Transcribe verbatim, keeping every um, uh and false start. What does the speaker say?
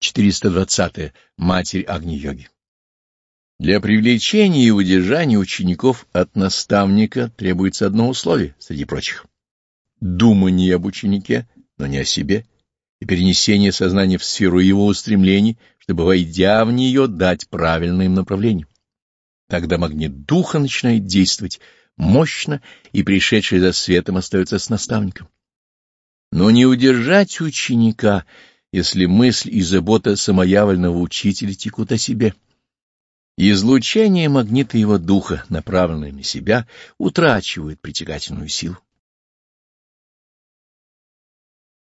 четыреста двадцатое. Матерь Агни-йоги. Для привлечения и удержания учеников от наставника требуется одно условие, среди прочих — думание об ученике, но не о себе, и перенесение сознания в сферу его устремлений, чтобы, войдя в нее, дать правильное им направление. Тогда магнит духа начинает действовать мощно, и пришедший за светом остается с наставником. Но не удержать ученика, если мысль и забота самоявленного учителя текут о себе. Излучение магнита его духа, направленное на себя, утрачивает притягательную силу.